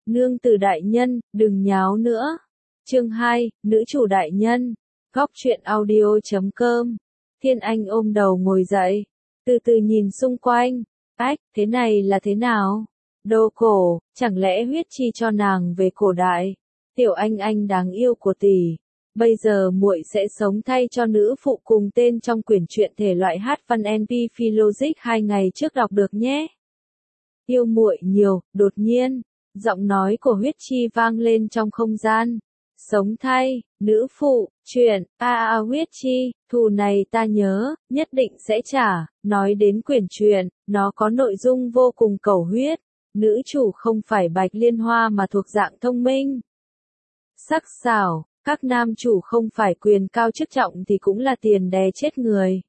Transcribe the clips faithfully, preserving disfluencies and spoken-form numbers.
Nương tử đại nhân, đừng nháo nữa. Chương hai, nữ chủ đại nhân. Góc truyện audio chấm com. Thiên Anh ôm đầu ngồi dậy, từ từ nhìn xung quanh. Ách, thế này là thế nào? Đồ cổ, chẳng lẽ huyết chi cho nàng về cổ đại? Tiểu Anh Anh đáng yêu của tỷ, bây giờ muội sẽ sống thay cho nữ phụ cùng tên trong quyển truyện thể loại hát văn en pê Philogic hai ngày trước đọc được nhé. Yêu muội nhiều, đột nhiên, giọng nói của huyết chi vang lên trong không gian. Sống thay, nữ phụ, chuyện, a a huyết chi, thù này ta nhớ, nhất định sẽ trả. Nói đến quyển truyện, nó có nội dung vô cùng cầu huyết. Nữ chủ không phải Bạch Liên Hoa mà thuộc dạng thông minh, sắc sảo, các nam chủ không phải quyền cao chức trọng thì cũng là tiền đè chết người.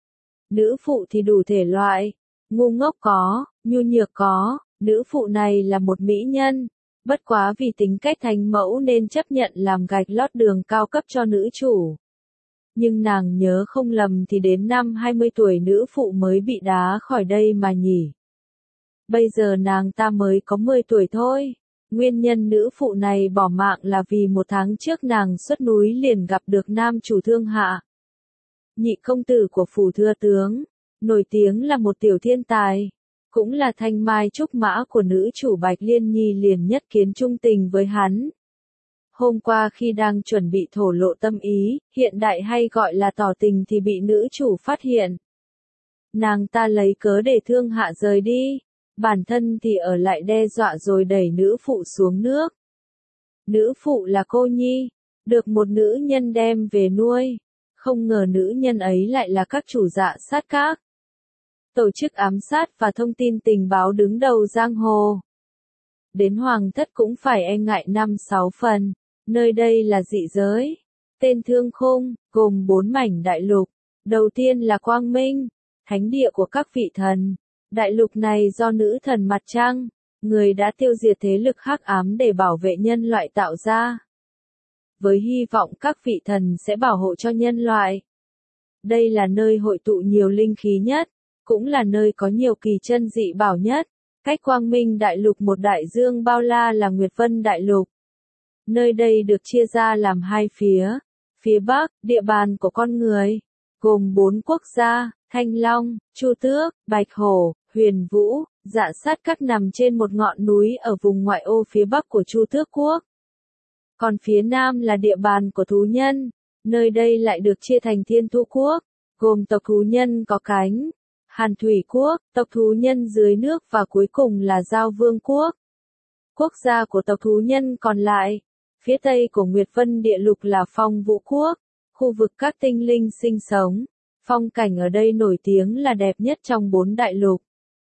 Nữ phụ thì đủ thể loại, ngu ngốc có, nhu nhược có, nữ phụ này là một mỹ nhân, bất quá vì tính cách thánh mẫu nên chấp nhận làm gạch lót đường cao cấp cho nữ chủ. Nhưng nàng nhớ không lầm thì đến năm hai mươi tuổi nữ phụ mới bị đá khỏi đây mà nhỉ. Bây giờ nàng ta mới có mười tuổi thôi. Nguyên nhân nữ phụ này bỏ mạng là vì một tháng trước nàng xuất núi liền gặp được nam chủ Thương Hạ, nhị công tử của phủ thừa tướng, nổi tiếng là một tiểu thiên tài, cũng là thanh mai trúc mã của nữ chủ Bạch Liên Nhi liền nhất kiến trung tình với hắn. Hôm qua khi đang chuẩn bị thổ lộ tâm ý, hiện đại hay gọi là tỏ tình thì bị nữ chủ phát hiện. Nàng ta lấy cớ để Thương Hạ rời đi, bản thân thì ở lại đe dọa rồi đẩy nữ phụ xuống nước. Nữ phụ là cô nhi, được một nữ nhân đem về nuôi, không ngờ nữ nhân ấy lại là các chủ dạ sát các. Tổ chức ám sát và thông tin tình báo đứng đầu giang hồ. Đến hoàng thất cũng phải e ngại năm sáu phần, nơi đây là dị giới. Tên Thương Khung, gồm bốn mảnh đại lục. Đầu tiên là Quang Minh, thánh địa của các vị thần. Đại lục này do nữ thần Mặt Trăng, người đã tiêu diệt thế lực hắc ám để bảo vệ nhân loại tạo ra, với hy vọng các vị thần sẽ bảo hộ cho nhân loại. Đây là nơi hội tụ nhiều linh khí nhất, cũng là nơi có nhiều kỳ chân dị bảo nhất. Cách Quang Minh đại lục một đại dương bao la là Nguyệt Vân đại lục. Nơi đây được chia ra làm hai phía. Phía Bắc, địa bàn của con người, gồm bốn quốc gia, Thanh Long, Chu Tước, Bạch Hổ, Huyền Vũ, Dạ Sát Các nằm trên một ngọn núi ở vùng ngoại ô phía Bắc của Chu Tước Quốc. Còn phía Nam là địa bàn của thú nhân, nơi đây lại được chia thành Thiên Thú Quốc, gồm tộc thú nhân có cánh, Hàn Thủy Quốc, tộc thú nhân dưới nước và cuối cùng là Giao Vương Quốc. Quốc gia của tộc thú nhân còn lại, phía Tây của Nguyệt Vân địa lục là Phong Vũ Quốc, khu vực các tinh linh sinh sống. Phong cảnh ở đây nổi tiếng là đẹp nhất trong bốn đại lục.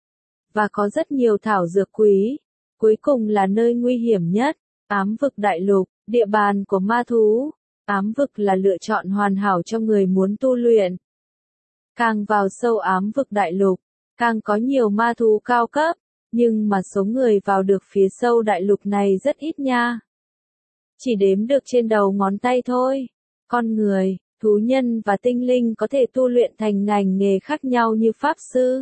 Và có rất nhiều thảo dược quý. Cuối cùng là nơi nguy hiểm nhất, Ám Vực đại lục, địa bàn của ma thú. Ám Vực là lựa chọn hoàn hảo cho người muốn tu luyện. Càng vào sâu Ám Vực đại lục, càng có nhiều ma thú cao cấp, nhưng mà số người vào được phía sâu đại lục này rất ít nha. Chỉ đếm được trên đầu ngón tay thôi. Con người, thú nhân và tinh linh có thể tu luyện thành ngành nghề khác nhau như pháp sư,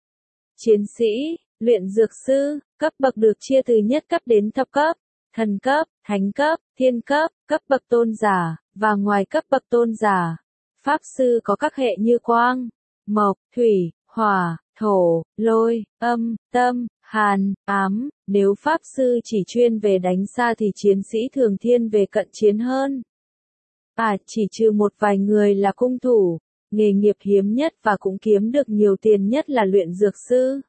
chiến sĩ, luyện dược sư. Cấp bậc được chia từ nhất cấp đến thập cấp, thần cấp, thánh cấp, thiên cấp, cấp bậc tôn giả, và ngoài cấp bậc tôn giả, pháp sư có các hệ như quang, mộc, thủy, hỏa, thổ, lôi, âm, tâm, hàn, ám. Nếu pháp sư chỉ chuyên về đánh xa thì chiến sĩ thường thiên về cận chiến hơn. À, chỉ trừ một vài người là cung thủ, nghề nghiệp hiếm nhất và cũng kiếm được nhiều tiền nhất là luyện dược sư.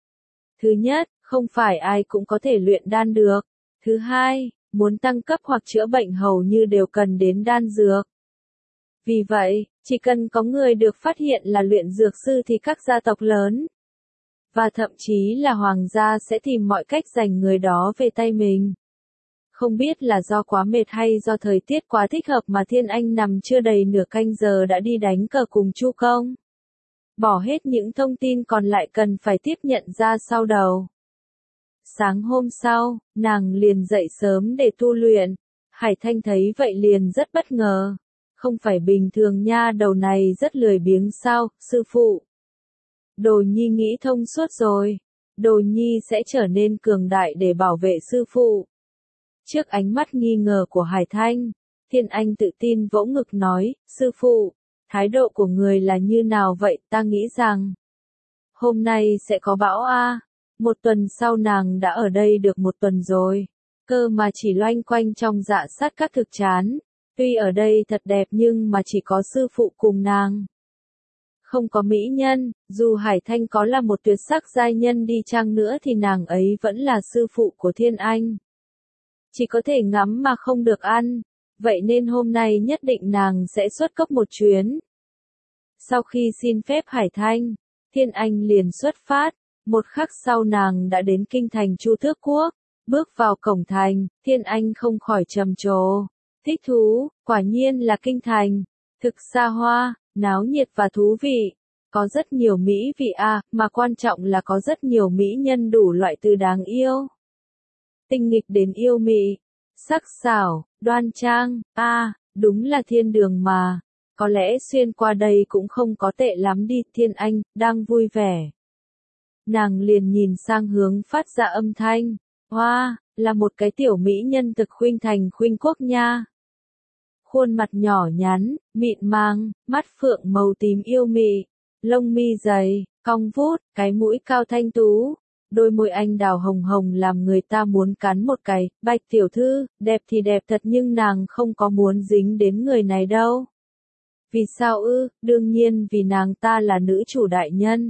Thứ nhất, không phải ai cũng có thể luyện đan được. Thứ hai, muốn tăng cấp hoặc chữa bệnh hầu như đều cần đến đan dược. Vì vậy, chỉ cần có người được phát hiện là luyện dược sư thì các gia tộc lớn, và thậm chí là hoàng gia sẽ tìm mọi cách giành người đó về tay mình. Không biết là do quá mệt hay do thời tiết quá thích hợp mà Thiên Anh nằm chưa đầy nửa canh giờ đã đi đánh cờ cùng Chu Công. Bỏ hết những thông tin còn lại cần phải tiếp nhận ra sau đầu. Sáng hôm sau, nàng liền dậy sớm để tu luyện. Hải Thanh thấy vậy liền rất bất ngờ. Không phải bình thường nha, đầu này rất lười biếng sao, sư phụ. Đồ nhi nghĩ thông suốt rồi. Đồ nhi sẽ trở nên cường đại để bảo vệ sư phụ. Trước ánh mắt nghi ngờ của Hải Thanh, Thiên Anh tự tin vỗ ngực nói, sư phụ, thái độ của người là như nào vậy, ta nghĩ rằng hôm nay sẽ có bão a. Một tuần sau nàng đã ở đây được một tuần rồi, cơ mà chỉ loanh quanh trong dạ sát các thực chán, tuy ở đây thật đẹp nhưng mà chỉ có sư phụ cùng nàng. Không có mỹ nhân, dù Hải Thanh có là một tuyệt sắc giai nhân đi chăng nữa thì nàng ấy vẫn là sư phụ của Thiên Anh. Chỉ có thể ngắm mà không được ăn, vậy nên hôm nay nhất định nàng sẽ xuất cốc một chuyến. Sau khi xin phép Hải Thanh, Thiên Anh liền xuất phát, một khắc sau nàng đã đến kinh thành Chu Tước Quốc, bước vào cổng thành, Thiên Anh không khỏi trầm trồ, thích thú, quả nhiên là kinh thành, thực xa hoa, náo nhiệt và thú vị, có rất nhiều mỹ vị a, mà quan trọng là có rất nhiều mỹ nhân đủ loại từ đáng yêu, tinh nghịch đến yêu mị, sắc sảo, đoan trang, a, đúng là thiên đường mà. Có lẽ xuyên qua đây cũng không có tệ lắm đi, Thiên Anh, đang vui vẻ. Nàng liền nhìn sang hướng phát ra âm thanh, hoa, wow, là một cái tiểu mỹ nhân thực khuynh thành khuynh quốc nha. Khuôn mặt nhỏ nhắn, mịn màng, mắt phượng màu tím yêu mị, lông mi dày, cong vút, cái mũi cao thanh tú, đôi môi anh đào hồng hồng làm người ta muốn cắn một cái, Bạch tiểu thư, đẹp thì đẹp thật nhưng nàng không có muốn dính đến người này đâu. Vì sao ư, đương nhiên vì nàng ta là nữ chủ đại nhân.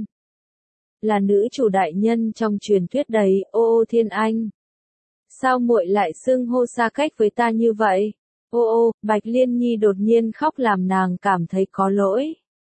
Là nữ chủ đại nhân trong truyền thuyết đấy, ô ô Thiên Anh. Sao muội lại xưng hô xa cách với ta như vậy? Ô ô, Bạch Liên Nhi đột nhiên khóc làm nàng cảm thấy có lỗi.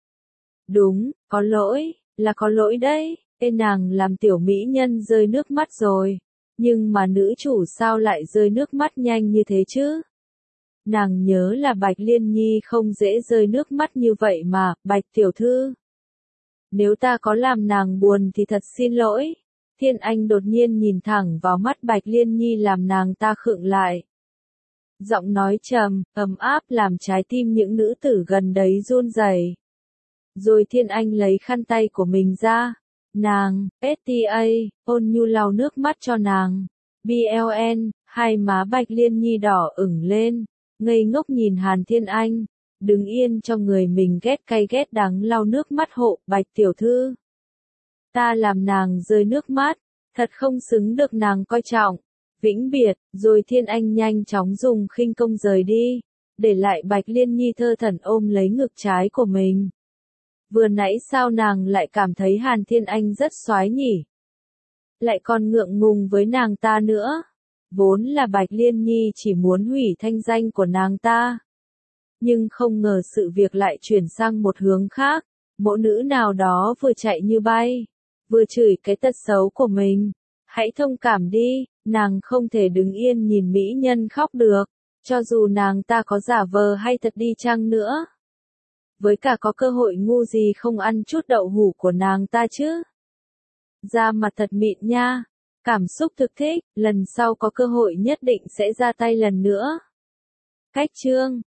Đúng, có lỗi, là có lỗi đấy, tên nàng làm tiểu mỹ nhân rơi nước mắt rồi. Nhưng mà nữ chủ sao lại rơi nước mắt nhanh như thế chứ? Nàng nhớ là Bạch Liên Nhi không dễ rơi nước mắt như vậy mà, Bạch tiểu thư. Nếu ta có làm nàng buồn thì thật xin lỗi. Thiên Anh đột nhiên nhìn thẳng vào mắt Bạch Liên Nhi làm nàng ta khựng lại. Giọng nói trầm, ấm áp làm trái tim những nữ tử gần đấy run rẩy. Rồi Thiên Anh lấy khăn tay của mình ra. Nàng, ét tê a, ôn nhu lau nước mắt cho nàng. bê lờ en, hai má Bạch Liên Nhi đỏ ửng lên. Ngây ngốc nhìn Hàn Thiên Anh, đứng yên trong người mình ghét cay ghét đắng lau nước mắt hộ, Bạch tiểu thư. Ta làm nàng rơi nước mắt, thật không xứng được nàng coi trọng, vĩnh biệt, rồi Thiên Anh nhanh chóng dùng khinh công rời đi, để lại Bạch Liên Nhi thơ thẩn ôm lấy ngực trái của mình. Vừa nãy sao nàng lại cảm thấy Hàn Thiên Anh rất xoái nhỉ? Lại còn ngượng ngùng với nàng ta nữa. Vốn là Bạch Liên Nhi chỉ muốn hủy thanh danh của nàng ta. Nhưng không ngờ sự việc lại chuyển sang một hướng khác. Mẫu nữ nào đó vừa chạy như bay, vừa chửi cái tật xấu của mình. Hãy thông cảm đi, nàng không thể đứng yên nhìn mỹ nhân khóc được, cho dù nàng ta có giả vờ hay thật đi chăng nữa. Với cả có cơ hội ngu gì không ăn chút đậu hũ của nàng ta chứ. Da mặt thật mịn nha. Cảm xúc thực thích, lần sau có cơ hội nhất định sẽ ra tay lần nữa. Cách chương